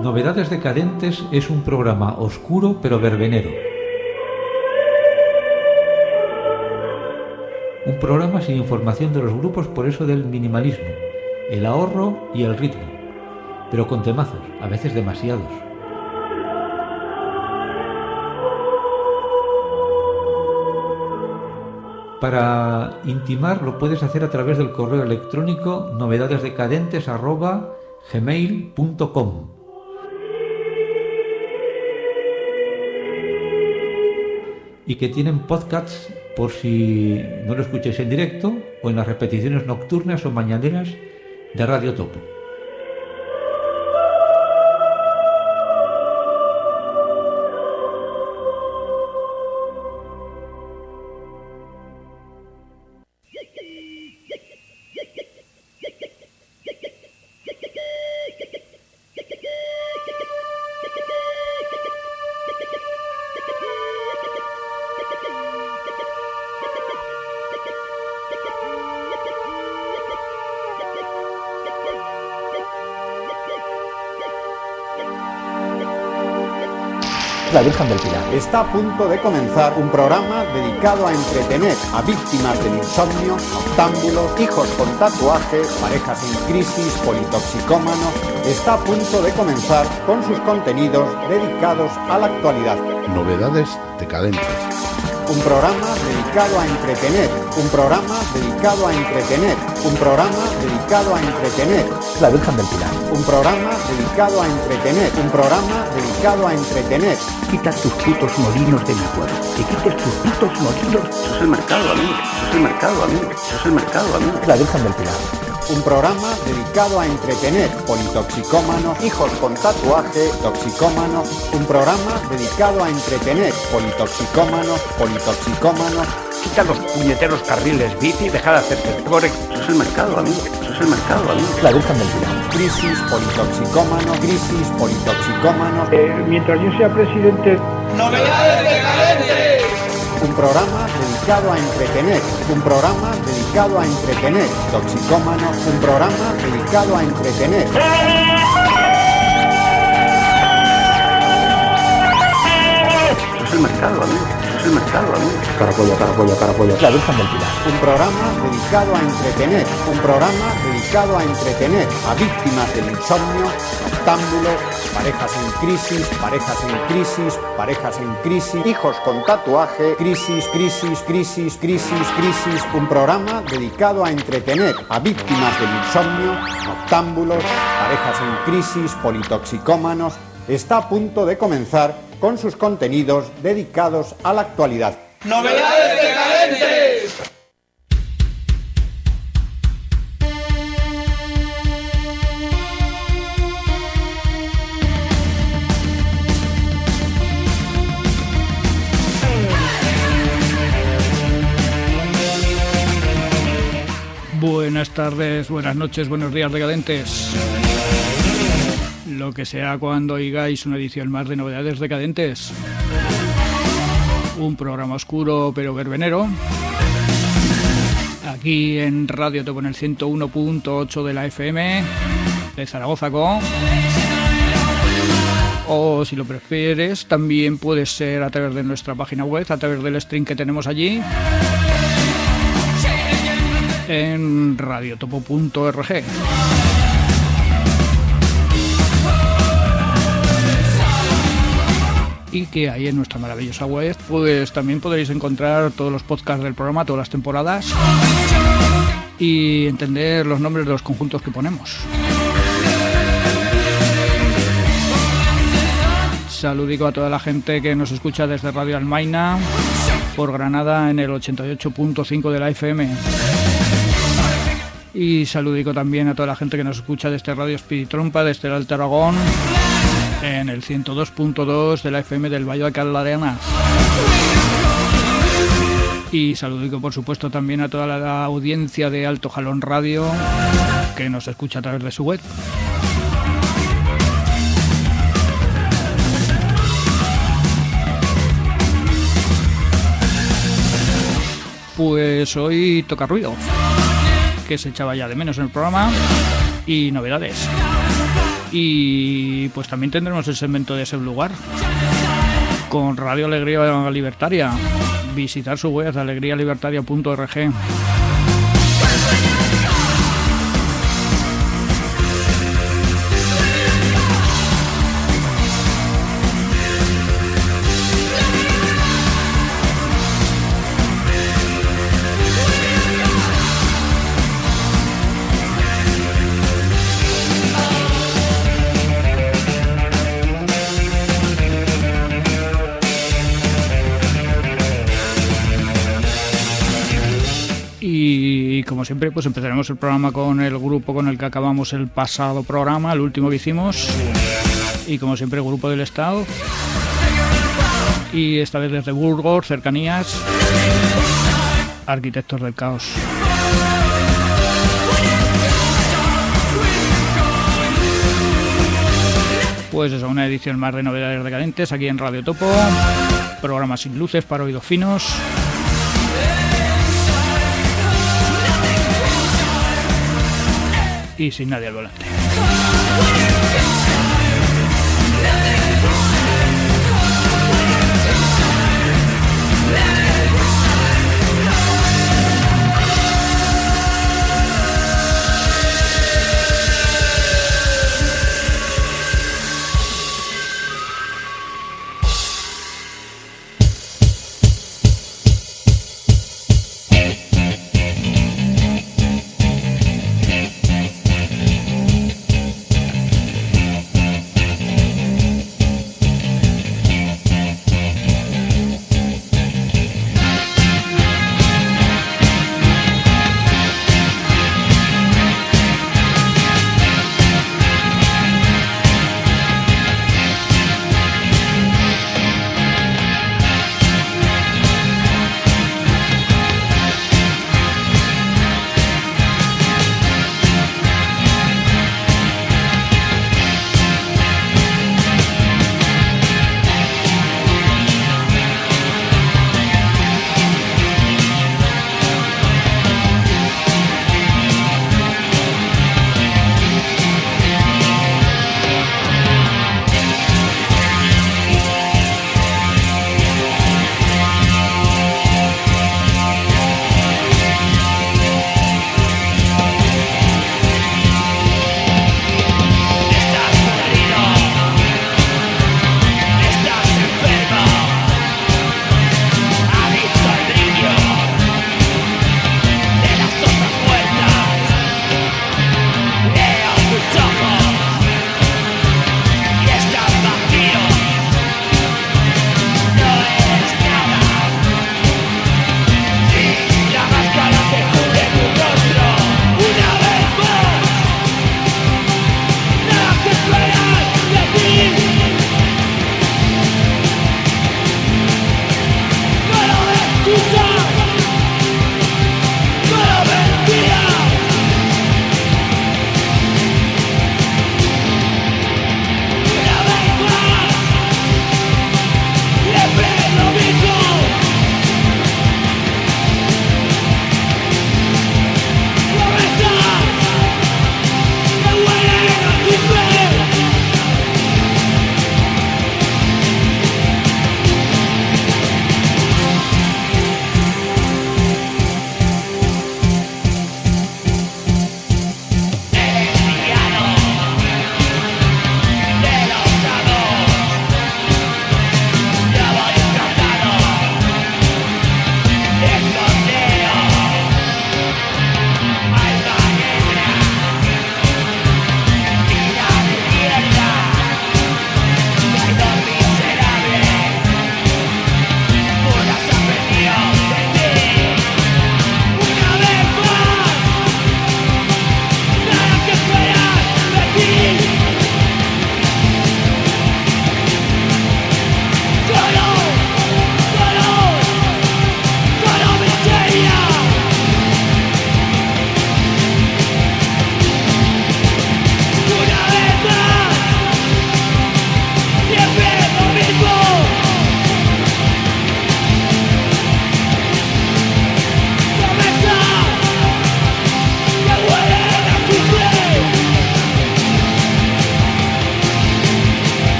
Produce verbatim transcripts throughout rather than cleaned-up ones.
Novedades Decadentes es un programa oscuro pero verbenero. Un programa sin información de los grupos, por eso del minimalismo, el ahorro y el ritmo, pero con temazos, a veces demasiados. Para intimar lo puedes hacer a través del correo electrónico novedadesdecadentes arroba gmail punto com. Y que tienen podcasts por si no lo escucháis en directo o en las repeticiones nocturnas o mañaneras de Radio Topo. La Virgen del Pilar. Está a punto de comenzar un programa dedicado a entretener a víctimas del insomnio, noctámbulos, hijos con tatuaje, parejas en crisis, politoxicómanos. Está a punto de comenzar con sus contenidos dedicados a la actualidad. Novedades Decadentes. Un programa dedicado a entretener, un programa dedicado a entretener, un programa dedicado a entretener. La Virgen del Pilar. Un programa dedicado a entretener, un programa dedicado a entretener. Quita tus putos molinos de mi cuerpo, que quites tus putos molinos. Eso es el mercado, amigo, eso es el mercado, amigo, eso es el mercado, amigo. La Virgen del Pilar. Un programa dedicado a entretener, politoxicómanos, hijos con tatuaje, toxicómanos. Un programa dedicado a entretener, politoxicómanos, politoxicómanos. Quita los puñeteros carriles bici y deja de hacerte correcto. Eso es el mercado, amigo, eso es el mercado, amigo. La Virgen del Pilar. Crisis, politoxicómanos, crisis, politoxicómanos. Eh, mientras yo sea presidente... ¡Novedades Decadentes! Un programa dedicado a entretener, un programa dedicado a entretener, toxicómanos, un programa dedicado a entretener. Eso es el mercado, amigo, eso es el mercado, amigo. Caracollo, caracollo, caracollo. La Virgen del Pilar. Un programa dedicado a entretener, un programa dedicado a entretener a víctimas del insomnio, noctámbulos, parejas en crisis, parejas en crisis, parejas en crisis, hijos con tatuaje, crisis, crisis, crisis, crisis, crisis. Un programa dedicado a entretener a víctimas del insomnio, noctámbulos, parejas en crisis, politoxicómanos. Está a punto de comenzar con sus contenidos dedicados a la actualidad. ¡Novedades Decadentes! Buenas tardes, buenas noches, buenos días, decadentes. Lo que sea cuando oigáis una edición más de Novedades Decadentes. Un programa oscuro pero verbenero. Aquí en Radio Topo en el ciento uno punto ocho de la F M de Zaragoza con. O si lo prefieres, también puede ser a través de nuestra página web, a través del stream que tenemos allí en radiotopo punto org. Y que ahí en nuestra maravillosa web pues también podréis encontrar todos los podcasts del programa, todas las temporadas y entender los nombres de los conjuntos que ponemos. Saludico a toda la gente que nos escucha desde Radio Almaina por Granada en el ochenta y ocho punto cinco de la F M. Y saludico también a toda la gente que nos escucha desde Radio Espiritrompa, desde el Alto Aragón en el ciento dos punto dos de la F M del Valle de Alcalá de Henares. Y saludico por supuesto también a toda la audiencia de Alto Jalón Radio que nos escucha a través de su web. Pues hoy toca ruido, que se echaba ya de menos en el programa, y novedades. Y pues también tendremos el segmento de ese lugar con Radio Alegría Libertaria. Visitar su web alegría libertaria punto org. Y como siempre, pues empezaremos el programa con el grupo con el que acabamos el pasado programa, el último que hicimos. Y como siempre, el grupo del Estado. Y esta vez desde Burgos, cercanías, Arquitectos del Caos. Pues eso, una edición más de Novedades Decadentes aquí en Radio Topo. Programa sin luces para oídos finos. Y sin nadie al volante.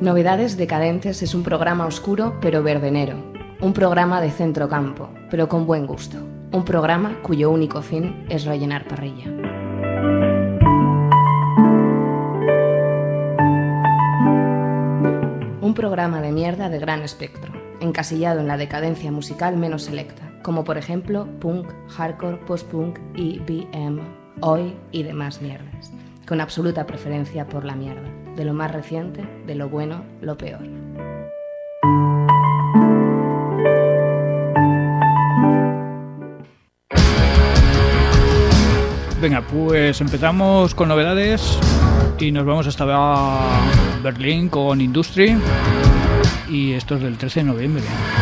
Novedades Decadentes es un programa oscuro pero verbenero, un programa de centrocampo, pero con buen gusto, un programa cuyo único fin es rellenar parrilla. Un programa de mierda de gran espectro, encasillado en la decadencia musical menos selecta, como por ejemplo punk, hardcore, post-punk, E B M, Oi y demás mierdas, con absoluta preferencia por la mierda, de lo más reciente, de lo bueno, lo peor. Venga, pues empezamos con novedades y nos vamos hasta Berlín con Industry, y esto es del trece de noviembre.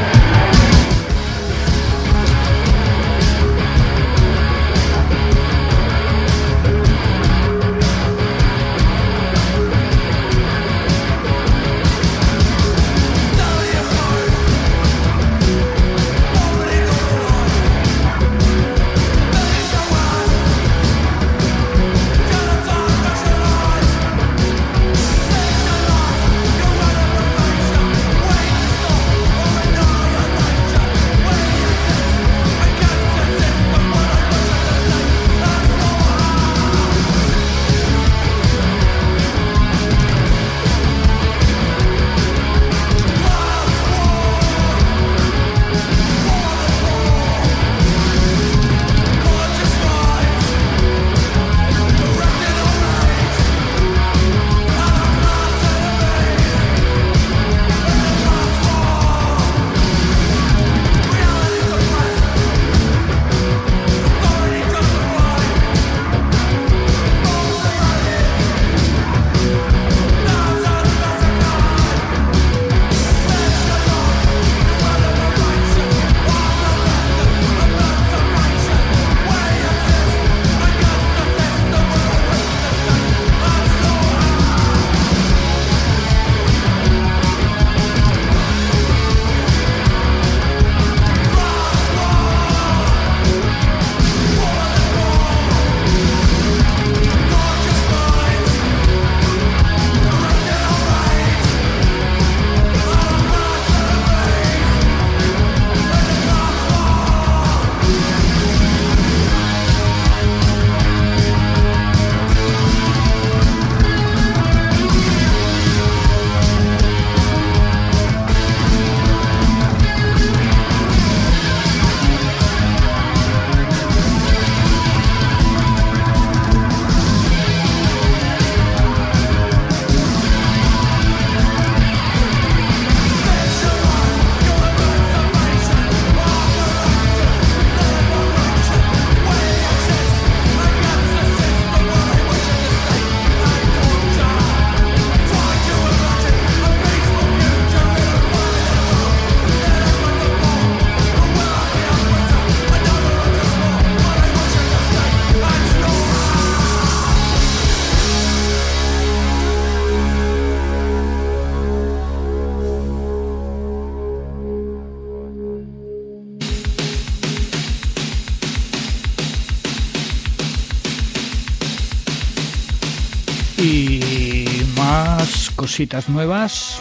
Y más cositas nuevas.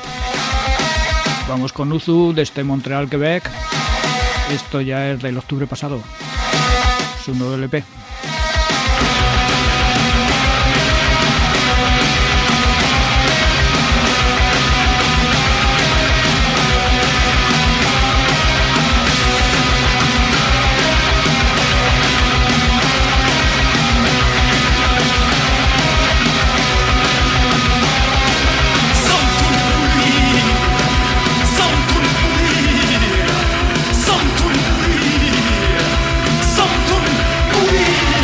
Vamos con Uzu desde Montreal, Quebec. Esto ya es del octubre pasado, su nuevo L P. Some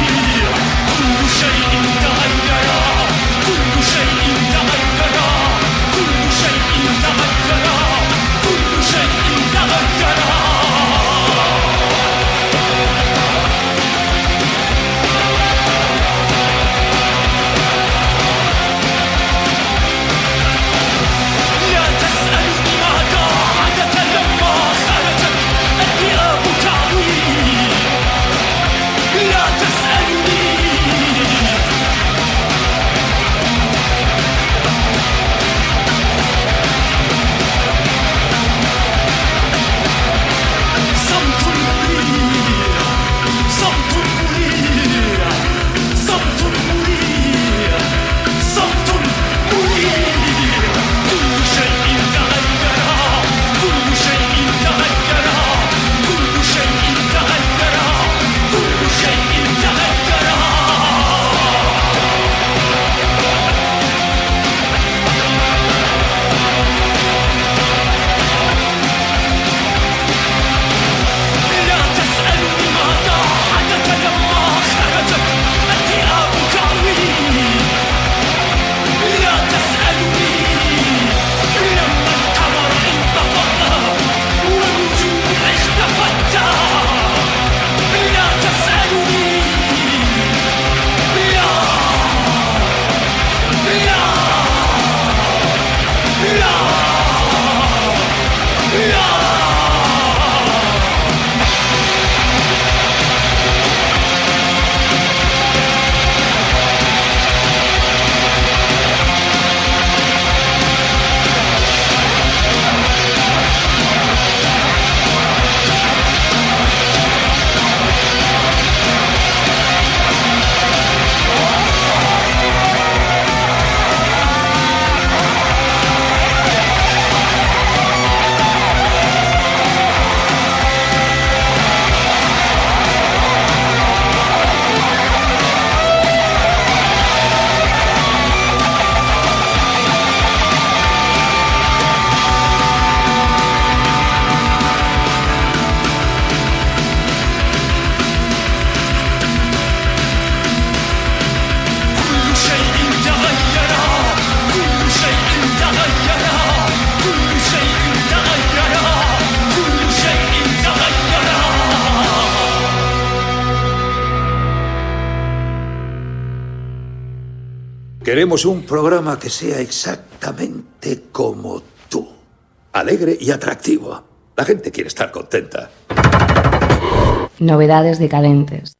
Queremos un programa que sea exactamente como tú. Alegre y atractivo. La gente quiere estar contenta. Novedades decadentes.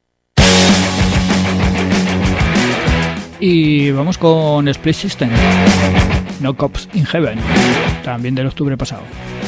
Y vamos con Split System. No Cops in Heaven. También del octubre pasado.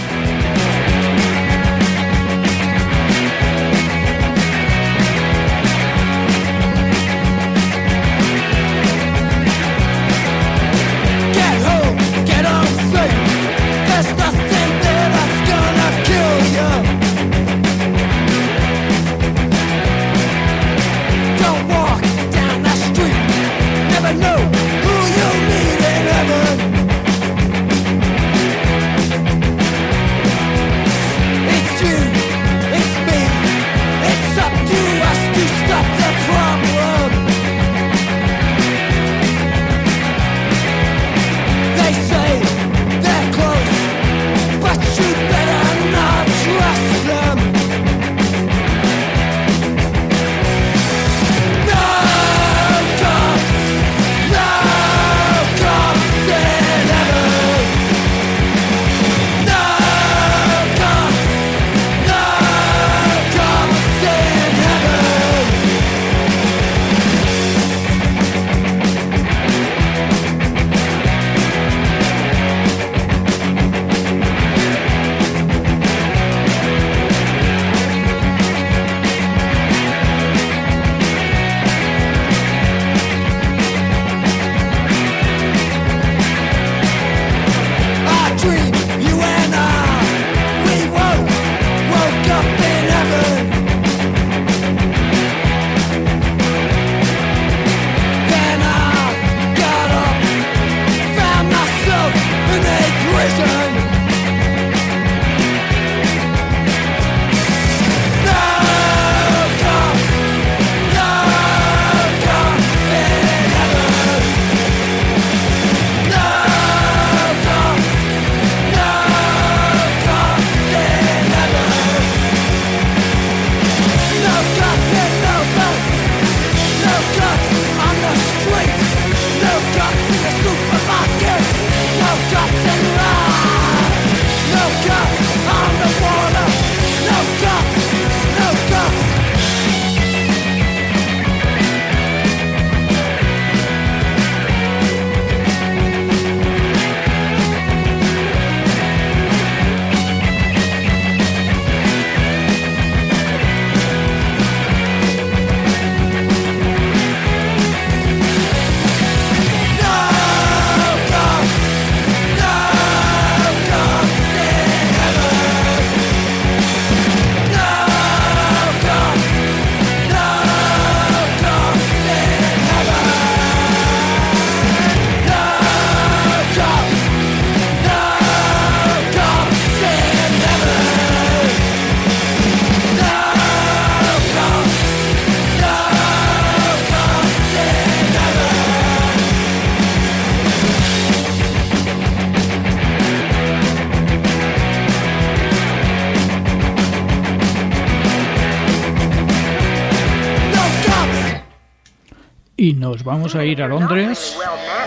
Y nos vamos a ir a Londres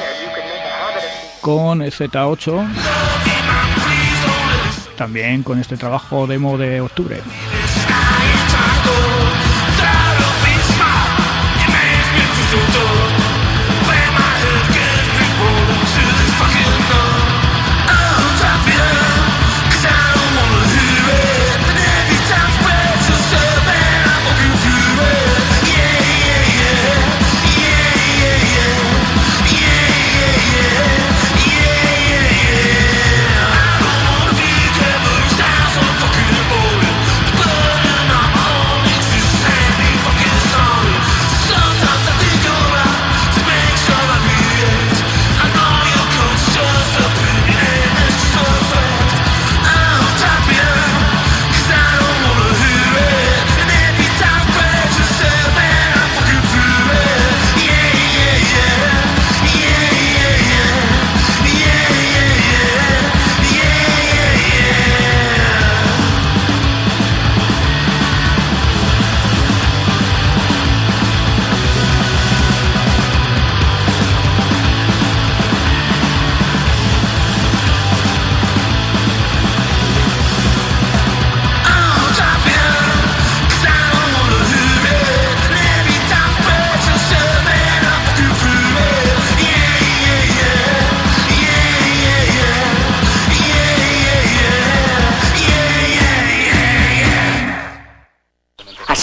con Z ocho, también con este trabajo demo de octubre. But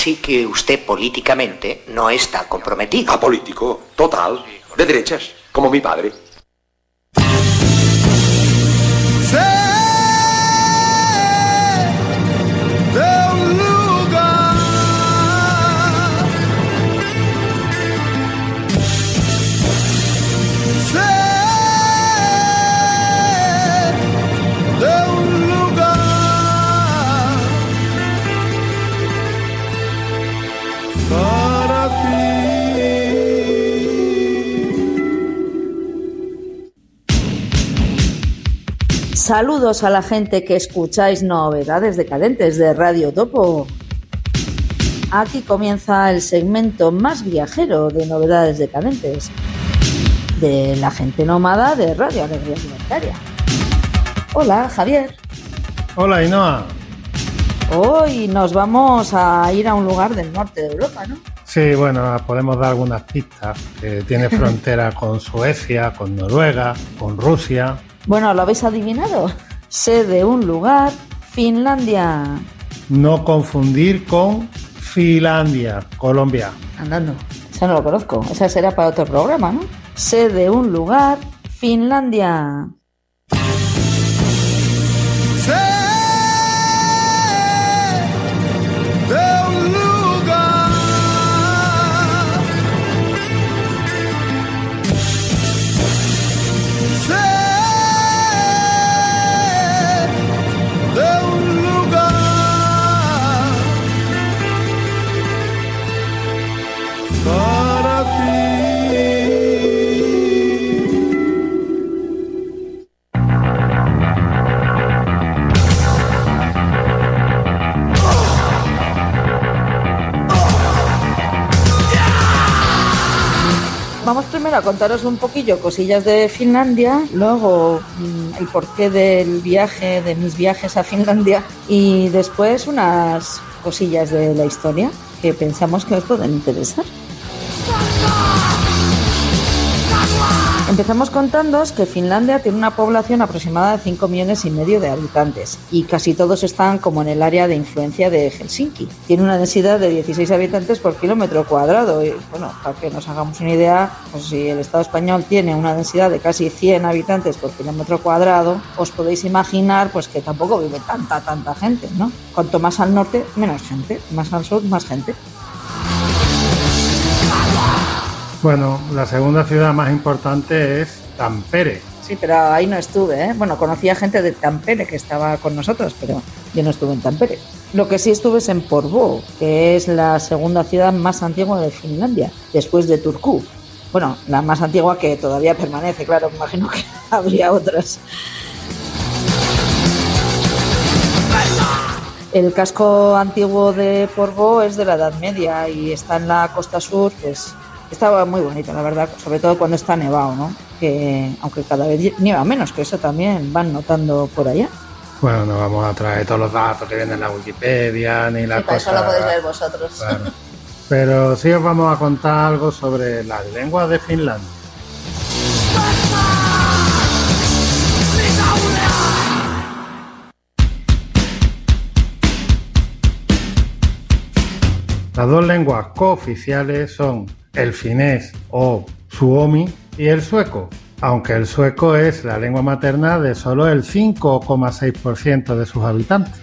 Así que usted políticamente no está comprometido. Apolítico, total, de derechas, como mi padre. Saludos a la gente que escucháis Novedades Decadentes de Radio Topo. Aquí comienza el segmento más viajero de Novedades Decadentes, de la gente nómada de Radio Alegría Libertaria. Hola, Javier. Hola, Ainhoa. Hoy nos vamos a ir a un lugar del norte de Europa, ¿no? Sí, bueno, podemos dar algunas pistas. Que tiene frontera con Suecia, con Noruega, con Rusia. Bueno, ¿lo habéis adivinado? Sé de un lugar, Finlandia. No confundir con Finlandia, Colombia. Andando, esa no lo conozco. Esa será para otro programa, ¿no? Sé de un lugar, Finlandia. Vamos primero a contaros un poquillo cosillas de Finlandia, luego mmm, el porqué del viaje, de mis viajes a Finlandia, y después unas cosillas de la historia que pensamos que os pueden interesar. Empezamos contándoos que Finlandia tiene una población aproximada de cinco millones y medio de habitantes y casi todos están como en el área de influencia de Helsinki. Tiene una densidad de dieciséis habitantes por kilómetro cuadrado y, bueno, para que nos hagamos una idea, pues si el Estado español tiene una densidad de casi cien habitantes por kilómetro cuadrado, os podéis imaginar pues que tampoco vive tanta, tanta gente, ¿no? Cuanto más al norte, menos gente, más al sur, más gente. Bueno, la segunda ciudad más importante es Tampere. Sí, pero ahí no estuve, ¿eh? Bueno, conocía gente de Tampere que estaba con nosotros, pero yo no estuve en Tampere. Lo que sí estuve es en Porvoo, que es la segunda ciudad más antigua de Finlandia, después de Turku. Bueno, la más antigua que todavía permanece, claro, me imagino que habría otras. El casco antiguo de Porvoo es de la Edad Media y está en la costa sur, pues estaba muy bonito, la verdad, sobre todo cuando está nevado, ¿no? Que aunque cada vez nieva menos, que eso también van notando por allá. Bueno, no vamos a traer todos los datos que vienen en la Wikipedia ni las cosas. Eso lo podéis leer vosotros. Claro. Pero sí os vamos a contar algo sobre las lenguas de Finlandia. Las dos lenguas cooficiales son el finés o suomi y el sueco, aunque el sueco es la lengua materna de solo el cinco coma seis por ciento de sus habitantes.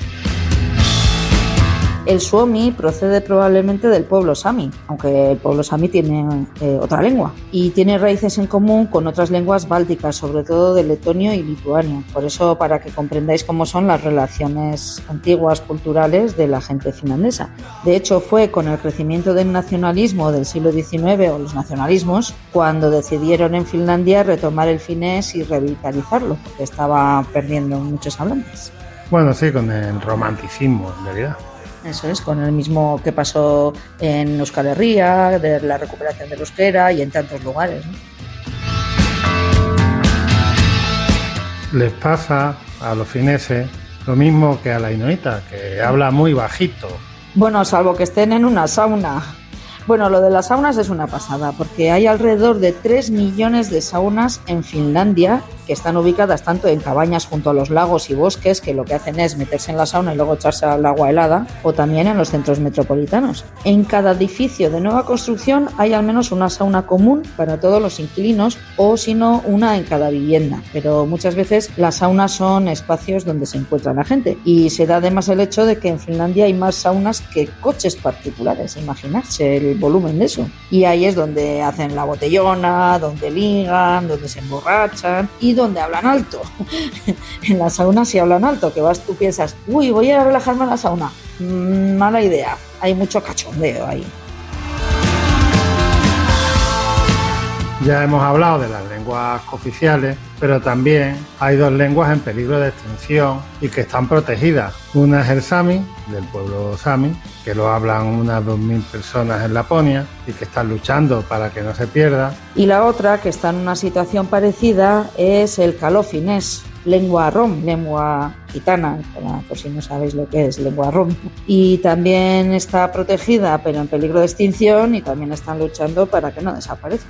El suomi procede probablemente del pueblo sami, aunque el pueblo sami tiene eh, otra lengua y tiene raíces en común con otras lenguas bálticas, sobre todo de letonio y lituanio. Por eso, para que comprendáis cómo son las relaciones antiguas culturales de la gente finlandesa. De hecho, fue con el crecimiento del nacionalismo del siglo diecinueve o los nacionalismos cuando decidieron en Finlandia retomar el finés y revitalizarlo, porque estaba perdiendo muchos hablantes. Bueno, sí, con el romanticismo, en realidad. Eso es, con el mismo que pasó en Euskal Herria, de la recuperación del euskera y en tantos lugares, ¿no? Les pasa a los fineses lo mismo que a la inuita, que habla muy bajito. Bueno, salvo que estén en una sauna. Bueno, lo de las saunas es una pasada, porque hay alrededor de tres millones de saunas en Finlandia que están ubicadas tanto en cabañas junto a los lagos y bosques, que lo que hacen es meterse en la sauna y luego echarse al agua helada, o también en los centros metropolitanos. En cada edificio de nueva construcción hay al menos una sauna común para todos los inquilinos, o si no, una en cada vivienda. Pero muchas veces las saunas son espacios donde se encuentra la gente, y se da además el hecho de que en Finlandia hay más saunas que coches particulares. Imaginarse el volumen de eso. Y ahí es donde hacen la botellona, donde ligan, donde se emborrachan y donde hablan alto. En la sauna sí hablan alto, que vas, tú piensas, uy, voy a relajarme en la sauna. Mm, mala idea, hay mucho cachondeo ahí. Ya hemos hablado de las lenguas cooficiales, pero también hay dos lenguas en peligro de extinción y que están protegidas. Una es el sami, del pueblo sami, que lo hablan unas dos mil personas en Laponia y que están luchando para que no se pierda. Y la otra, que está en una situación parecida, es el caló finés, lengua rom, lengua gitana, por si no sabéis lo que es lengua rom. Y también está protegida, pero en peligro de extinción, y también están luchando para que no desaparezca.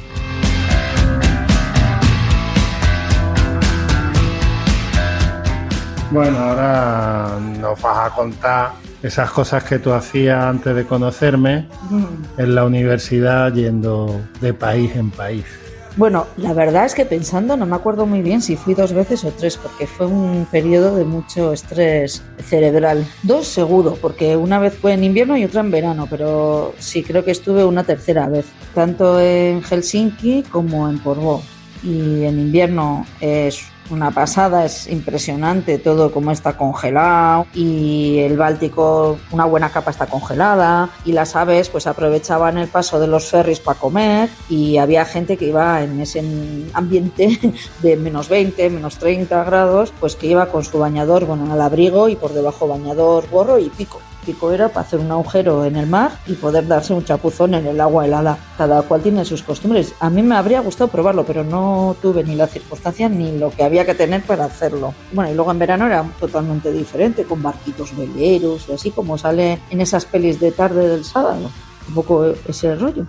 Bueno, ahora nos vas a contar esas cosas que tú hacías antes de conocerme mm. en la universidad, yendo de país en país. Bueno, la verdad es que pensando no me acuerdo muy bien si fui dos veces o tres, porque fue un periodo de mucho estrés cerebral. Dos seguro, porque una vez fue en invierno y otra en verano, pero sí creo que estuve una tercera vez, tanto en Helsinki como en Porvoo. Y en invierno es una pasada, es impresionante todo como está congelado, y el Báltico, una buena capa está congelada, y las aves pues aprovechaban el paso de los ferries para comer, y había gente que iba en ese ambiente de menos veinte, menos treinta grados, pues que iba con su bañador, bueno, al abrigo, y por debajo bañador, gorro y pico. Pico era para hacer un agujero en el mar y poder darse un chapuzón en el agua helada. Cada cual tiene sus costumbres. A mí me habría gustado probarlo, pero no tuve ni la circunstancia ni lo que había que tener para hacerlo. Bueno, y luego en verano era totalmente diferente, con barquitos veleros y así como sale en esas pelis de tarde del sábado. Un poco ese rollo.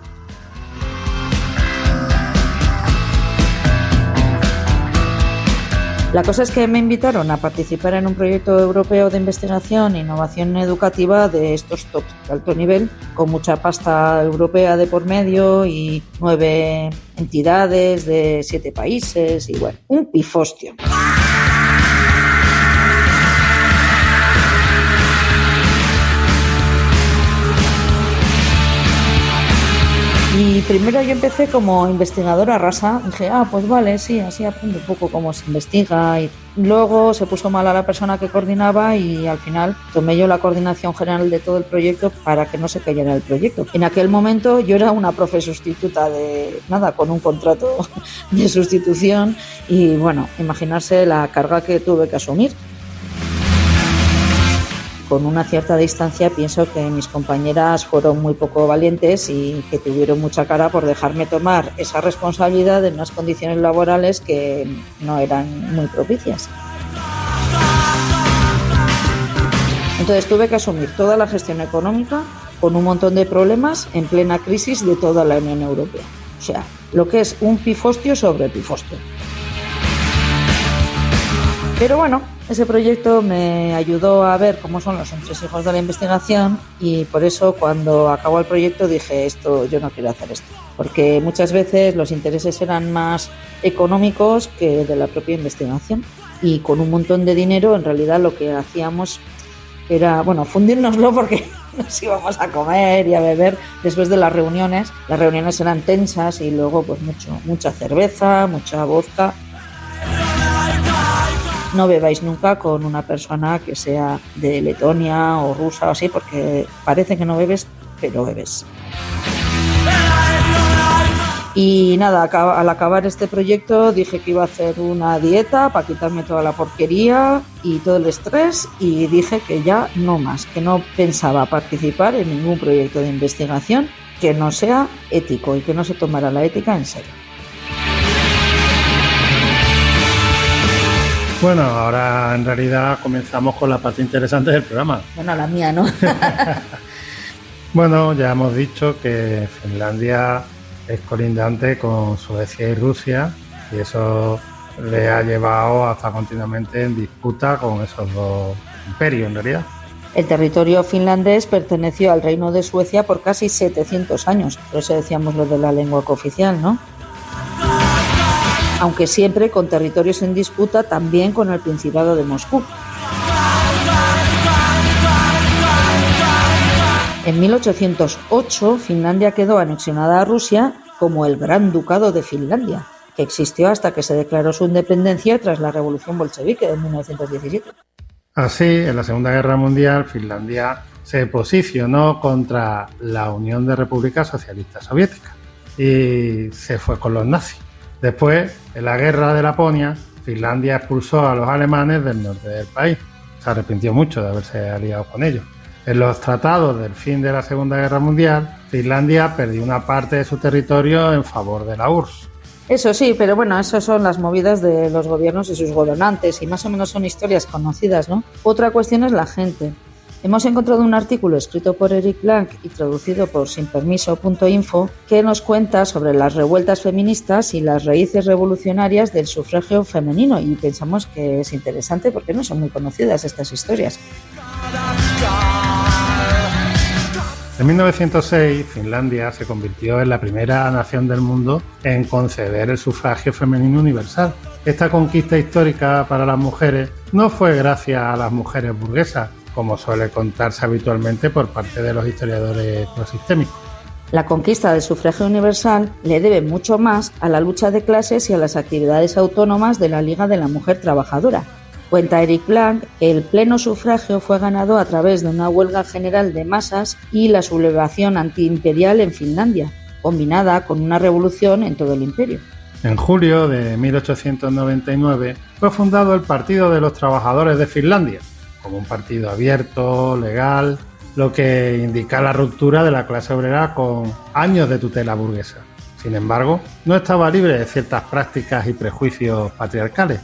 La cosa es que me invitaron a participar en un proyecto europeo de investigación e innovación educativa de estos tops de alto nivel, con mucha pasta europea de por medio y nueve entidades de siete países y bueno, un pifostio. Y primero yo empecé como investigadora rasa, dije, ah, pues vale, sí, así aprendo un poco cómo se investiga. Y luego se puso mal a la persona que coordinaba y al final tomé yo la coordinación general de todo el proyecto para que no se cayera el proyecto. En aquel momento yo era una profe sustituta de nada, con un contrato de sustitución y bueno, imaginarse la carga que tuve que asumir. Con una cierta distancia pienso que mis compañeras fueron muy poco valientes y que tuvieron mucha cara por dejarme tomar esa responsabilidad en unas condiciones laborales que no eran muy propicias. Entonces tuve que asumir toda la gestión económica con un montón de problemas en plena crisis de toda la Unión Europea. O sea, lo que es un pifostio sobre pifostio. Pero bueno, ese proyecto me ayudó a ver cómo son los entresijos de la investigación y por eso cuando acabó el proyecto dije, esto, yo no quiero hacer esto. Porque muchas veces los intereses eran más económicos que de la propia investigación y con un montón de dinero en realidad lo que hacíamos era, bueno, fundírnoslo porque nos íbamos a comer y a beber después de las reuniones. Las reuniones eran tensas y luego pues mucho, mucha cerveza, mucha vodka. No bebáis nunca con una persona que sea de Letonia o rusa o así, porque parece que no bebes, pero bebes. Y nada, al acabar este proyecto dije que iba a hacer una dieta para quitarme toda la porquería y todo el estrés y dije que ya no más, que no pensaba participar en ningún proyecto de investigación que no sea ético y que no se tomara la ética en serio. Bueno, ahora en realidad comenzamos con la parte interesante del programa. Bueno, la mía, ¿no? Bueno, ya hemos dicho que Finlandia es colindante con Suecia y Rusia y eso le ha llevado a estar continuamente en disputa con esos dos imperios en realidad. El territorio finlandés perteneció al Reino de Suecia por casi setecientos años, por eso decíamos lo de la lengua cooficial, ¿no? Aunque siempre con territorios en disputa también con el Principado de Moscú. En mil ochocientos ocho, Finlandia quedó anexionada a Rusia como el Gran Ducado de Finlandia, que existió hasta que se declaró su independencia tras la Revolución Bolchevique de mil novecientos diecisiete. Así, en la Segunda Guerra Mundial, Finlandia se posicionó contra la Unión de Repúblicas Socialistas Soviéticas y se fue con los nazis. Después, en la Guerra de Laponia, Finlandia expulsó a los alemanes del norte del país. Se arrepintió mucho de haberse aliado con ellos. En los tratados del fin de la Segunda Guerra Mundial, Finlandia perdió una parte de su territorio en favor de la U R S S. Eso sí, pero bueno, esas son las movidas de los gobiernos y sus gobernantes y más o menos son historias conocidas, ¿no? Otra cuestión es la gente. Hemos encontrado un artículo escrito por Eric Blanc y traducido por sinpermiso punto info que nos cuenta sobre las revueltas feministas y las raíces revolucionarias del sufragio femenino y pensamos que es interesante porque no son muy conocidas estas historias. En mil novecientos seis, Finlandia se convirtió en la primera nación del mundo en conceder el sufragio femenino universal. Esta conquista histórica para las mujeres no fue gracias a las mujeres burguesas, como suele contarse habitualmente por parte de los historiadores prosistémicos. La conquista del sufragio universal le debe mucho más a la lucha de clases y a las actividades autónomas de la Liga de la Mujer Trabajadora. Cuenta Eric Blanc que el pleno sufragio fue ganado a través de una huelga general de masas y la sublevación antiimperial en Finlandia, combinada con una revolución en todo el imperio. En julio de mil ochocientos noventa y nueve fue fundado el Partido de los Trabajadores de Finlandia, como un partido abierto, legal, lo que indica la ruptura de la clase obrera con años de tutela burguesa. Sin embargo, no estaba libre de ciertas prácticas y prejuicios patriarcales.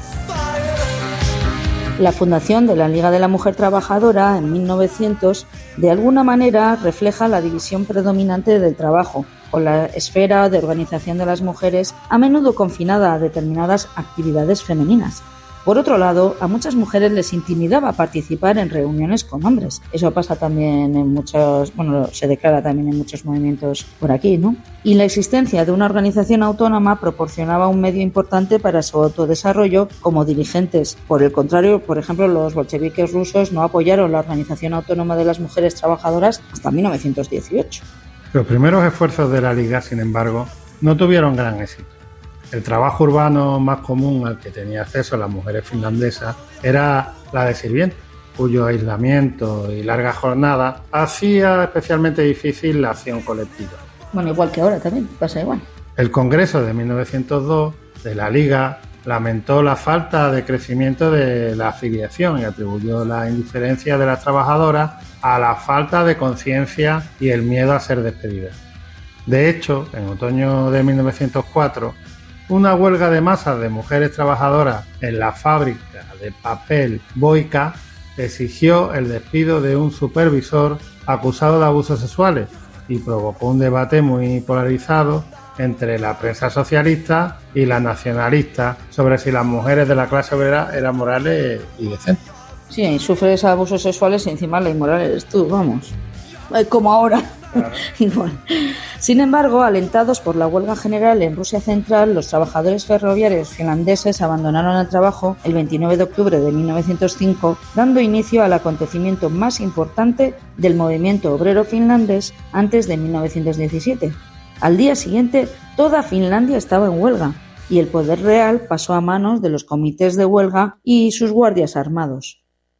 La fundación de la Liga de la Mujer Trabajadora en mil novecientos de alguna manera refleja la división predominante del trabajo, con la esfera de organización de las mujeres a menudo confinada a determinadas actividades femeninas. Por otro lado, a muchas mujeres les intimidaba participar en reuniones con hombres. Eso pasa también en muchos, bueno, se declara también en muchos movimientos por aquí, ¿no? Y la existencia de una organización autónoma proporcionaba un medio importante para su autodesarrollo como dirigentes. Por el contrario, por ejemplo, los bolcheviques rusos no apoyaron la organización autónoma de las mujeres trabajadoras hasta mil novecientos dieciocho. Los primeros esfuerzos de la Liga, sin embargo, no tuvieron gran éxito. El trabajo urbano más común al que tenía acceso las mujeres finlandesas era la de sirvienta, cuyo aislamiento y larga jornada hacía especialmente difícil la acción colectiva. Bueno, igual que ahora también, pasa igual. El Congreso de mil novecientos dos de la Liga lamentó la falta de crecimiento de la afiliación y atribuyó la indiferencia de las trabajadoras a la falta de conciencia y el miedo a ser despedidas. De hecho, en otoño de mil novecientos cuatro, una huelga de masas de mujeres trabajadoras en la fábrica de papel Boica exigió el despido de un supervisor acusado de abusos sexuales y provocó un debate muy polarizado entre la prensa socialista y la nacionalista sobre si las mujeres de la clase obrera eran morales y decentes. Sí, sufres abusos sexuales y encima la inmoral eres tú, vamos. Como ahora. Claro. Igual. Sin embargo, alentados por la huelga general en Rusia Central, los trabajadores ferroviarios finlandeses abandonaron el trabajo el veintinueve de octubre de mil novecientos cinco, dando inicio al acontecimiento más importante del movimiento obrero finlandés antes de mil novecientos diecisiete. Al día siguiente, toda Finlandia estaba en huelga y el poder real pasó a manos de los comités de huelga y sus guardias armados.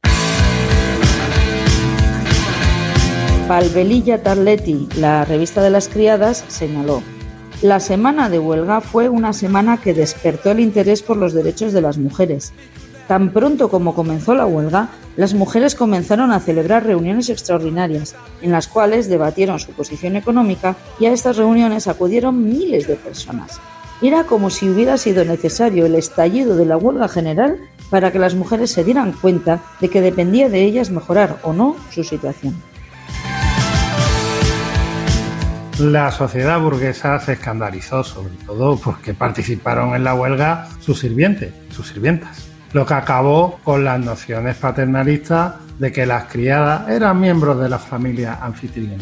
Palvelilla Tarletti, la revista de las criadas, señaló: la semana de huelga fue una semana que despertó el interés por los derechos de las mujeres. Tan pronto como comenzó la huelga, las mujeres comenzaron a celebrar reuniones extraordinarias, en las cuales debatieron su posición económica, y a estas reuniones acudieron miles de personas. Era como si hubiera sido necesario el estallido de la huelga general para que las mujeres se dieran cuenta de que dependía de ellas mejorar o no su situación. la sociedad burguesa se escandalizó, sobre todo porque participaron en la huelga sus sirvientes, sus sirvientas, lo que acabó con las nociones paternalistas de que las criadas eran miembros de la familia anfitriona.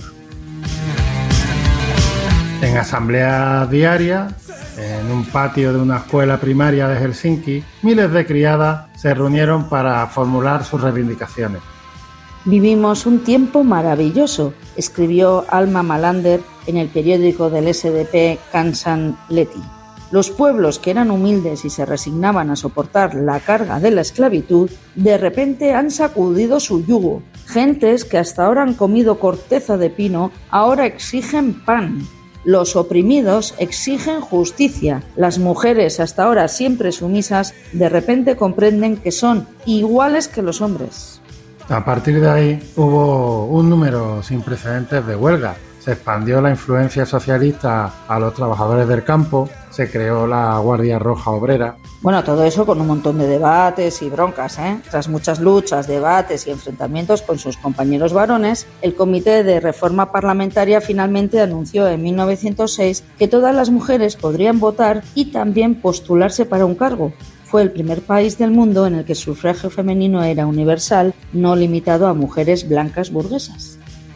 En asambleas diarias, en un patio de una escuela primaria de Helsinki, miles de criadas se reunieron para formular sus reivindicaciones. Vivimos un tiempo maravilloso, escribió Alma Malander en el periódico del S D P Kansanlehti. Los pueblos que eran humildes y se resignaban a soportar la carga de la esclavitud, de repente han sacudido su yugo. Gentes que hasta ahora han comido corteza de pino, ahora exigen pan. Los oprimidos exigen justicia. Las mujeres, hasta ahora siempre sumisas, de repente comprenden que son iguales que los hombres. A partir de ahí hubo un número sin precedentes de huelgas. Se expandió la influencia socialista a los trabajadores del campo, se creó la Guardia Roja Obrera. Bueno, todo eso con un montón de debates y broncas, ¿eh? Tras muchas luchas, debates y enfrentamientos con sus compañeros varones, el Comité de Reforma Parlamentaria finalmente anunció en mil novecientos seis que todas las mujeres podrían votar y también postularse para un cargo. Fue el primer país del mundo en el que el sufragio femenino era universal, no limitado a mujeres blancas burguesas.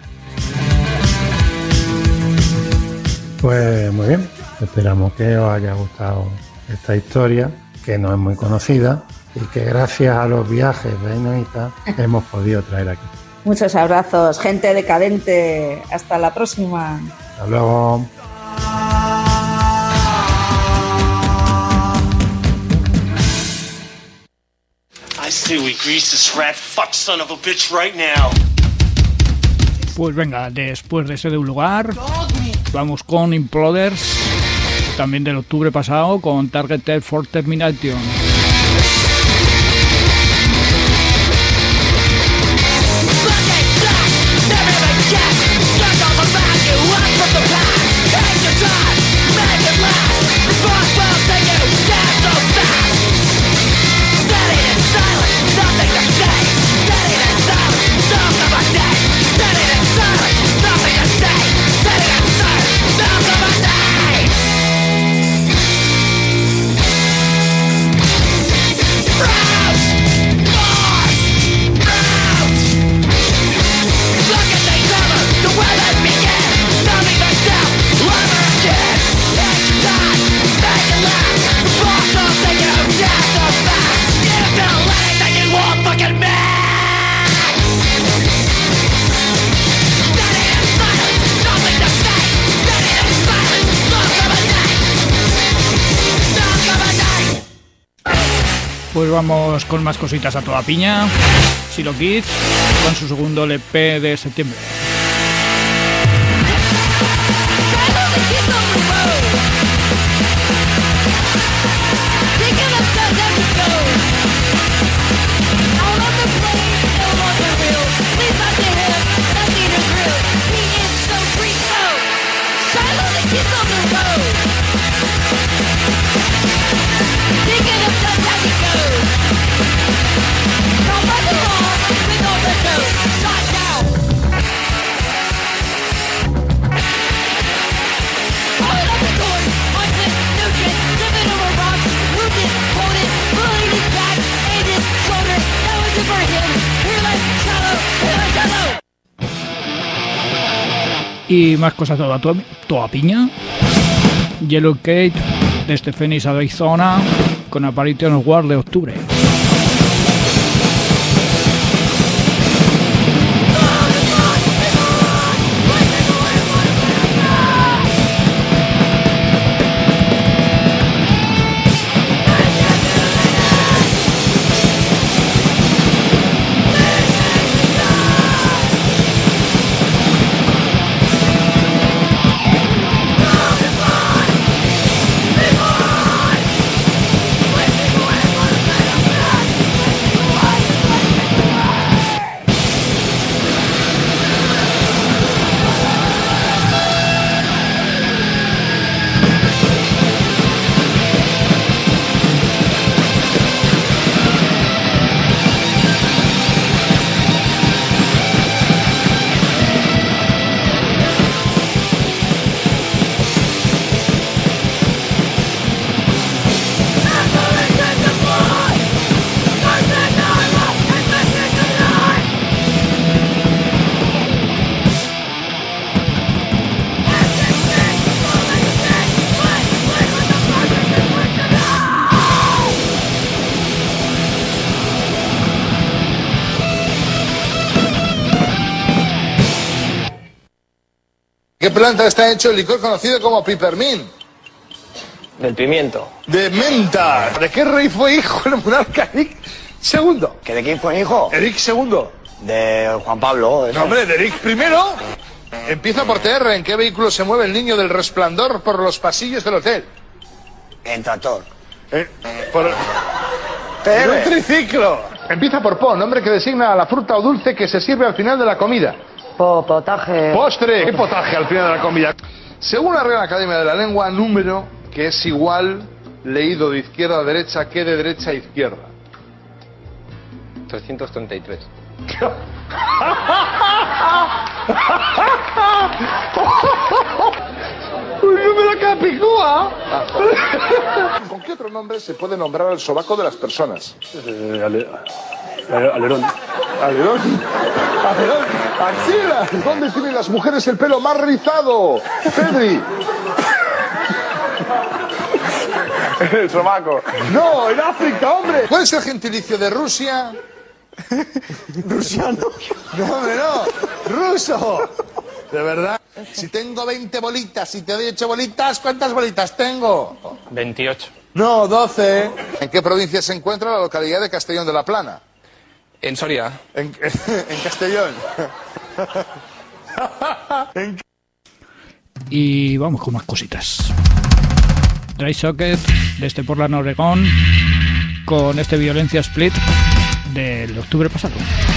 Pues muy bien, esperamos que os haya gustado esta historia, que no es muy conocida y que gracias a los viajes de Enoita hemos podido traer aquí. Muchos abrazos, gente decadente. Hasta la próxima. Hasta luego. I say we grease this rat fuck son of a bitch right now. Pues venga, después de ese de un lugar, vamos con Imploders, también del octubre pasado, con Targeted for Termination. Pues vamos con más cositas a toda piña. Silo Kids con su segundo L P de septiembre. Y más cosas toda, toda, toda piña. Yellow Cake desde Phoenix, Arizona, con Apparition World de octubre. We'll be right back. planta está hecho el licor conocido como pipermint? Del pimiento. De menta. ¿De qué rey fue hijo el monarca Eric segundo? ¿Que de quién fue hijo? Eric segundo. De Juan Pablo. No, hombre, de Eric primero. Empieza por T R. ¿En qué vehículo se mueve el niño del resplandor por los pasillos del hotel? En tractor. Eh, por... En un triciclo. Empieza por Po, nombre que designa a la fruta o dulce que se sirve al final de la comida. Po, potaje. Postre. ¿Qué potaje al final de la comida? Según la Real Academia de la Lengua, número que es igual leído de izquierda a derecha que de derecha a izquierda. trescientos treinta y tres. ¡Uy, no me la capicúa! ¿Con qué otro nombre se puede nombrar al sobaco de las personas? Eh, ale, ale, alerón. ¿Alerón? ¿Alerón? ¡Axila! ¿Dónde tienen las mujeres el pelo más rizado? ¡Pedri! En el sobaco. ¡No, en África, hombre! ¿Cuál es el gentilicio de Rusia? Rusiano. No, hombre, no. ¡Ruso! ¿De verdad? Si tengo veinte bolitas, si te doy ocho bolitas, ¿cuántas bolitas tengo? veintiocho. No, doce. ¿En qué provincia se encuentra la localidad de Castellón de la Plana? En Soria. En, en Castellón. en... Y vamos con más cositas. Dry Socket, desde Portland, Oregón, con este Violencia Split del octubre pasado.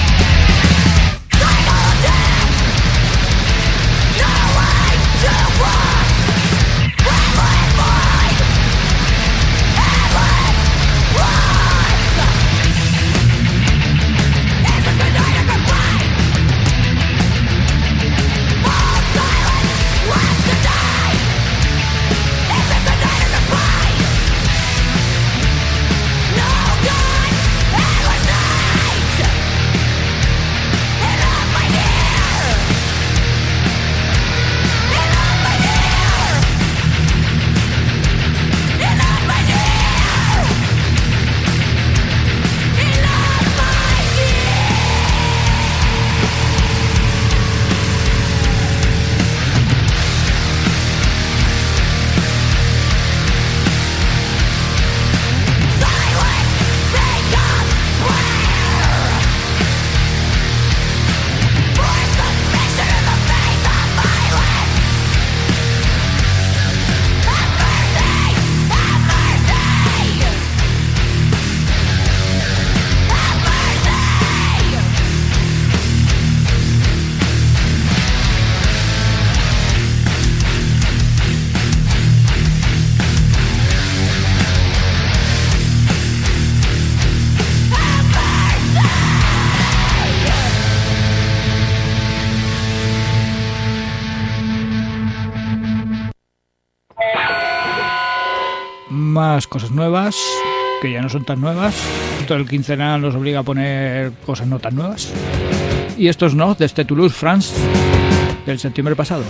Más cosas nuevas, que ya no son tan nuevas. Todo el quincenal nos obliga a poner cosas no tan nuevas. Y estos no, desde Toulouse, France, del septiembre pasado.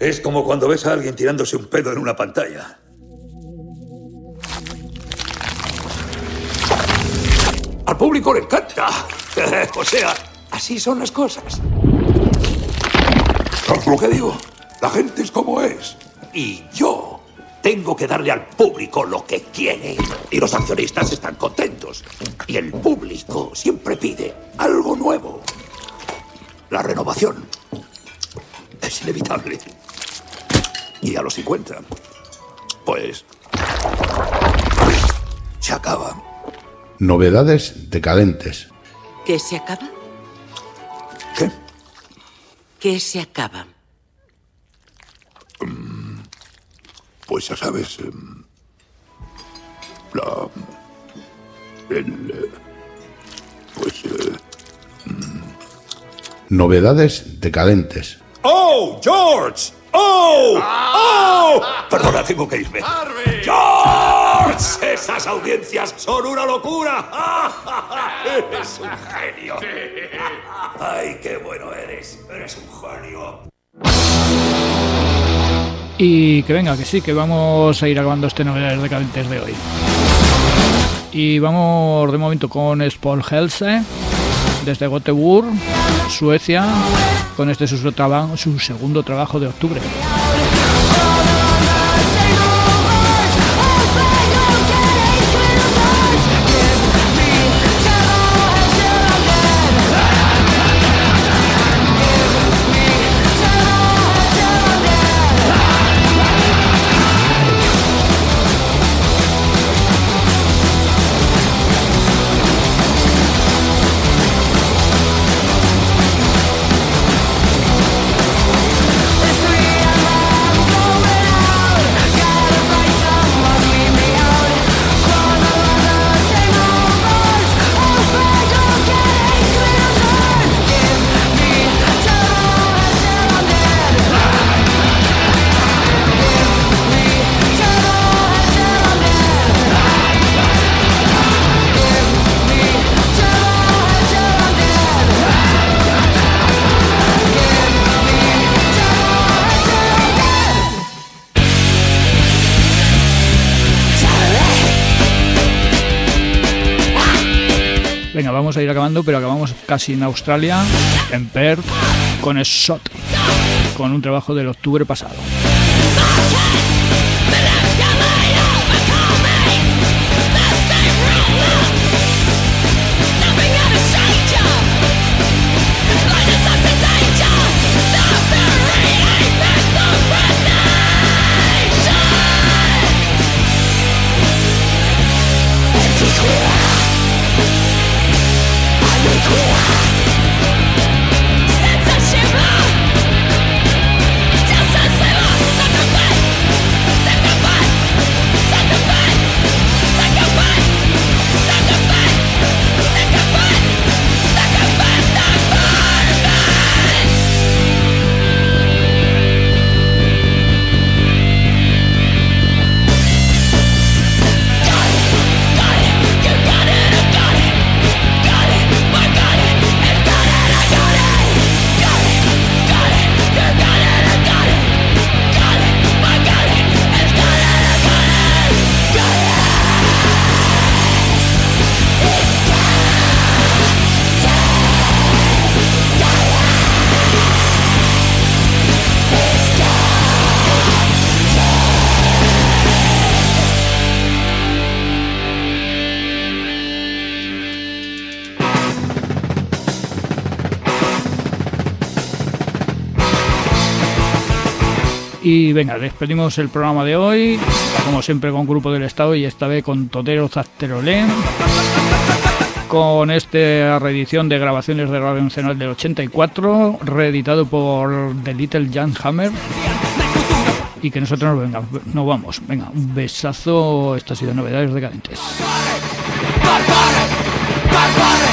Es como cuando ves a alguien tirándose un pedo en una pantalla. Al público le encanta. O sea, así son las cosas. ¿Sabes lo que digo? La gente es como es. Y yo tengo que darle al público lo que quiere. Y los accionistas están contentos. Y el público siempre pide algo nuevo. La renovación es inevitable. Y a los cincuenta, pues, se acaba. Novedades decadentes. ¿Qué se acaba? ¿Qué? ¿Qué se acaba? Um, pues ya sabes, um, la... el... Uh, pues... Uh, um. Novedades decadentes. ¡Oh, George! ¡Oh! ¡Oh! Perdona, tengo que irme. ¡George! Esas audiencias son una locura. Eres un genio. ¡Ay, qué bueno eres! Eres un genio. Y que venga, que sí, que vamos a ir acabando este Novedades Decadentes de hoy. Y vamos de momento con Spolhelse, desde Göteborg, Suecia, con este su, traba, su segundo trabajo de octubre. Venga, vamos a ir acabando, pero acabamos casi en Australia, en Perth, con Shot, con un trabajo del octubre pasado. Y venga, despedimos el programa de hoy, como siempre con Grupo del Estado y esta vez con Totero Zazterolén, con esta reedición de grabaciones de Radio Nacional del ochenta y cuatro, reeditado por The Little Jan Hammer. Y que nosotros nos, venga, nos vamos. Venga, un besazo. Esto ha sido Novedades Decadentes. Barbaric, barbaric.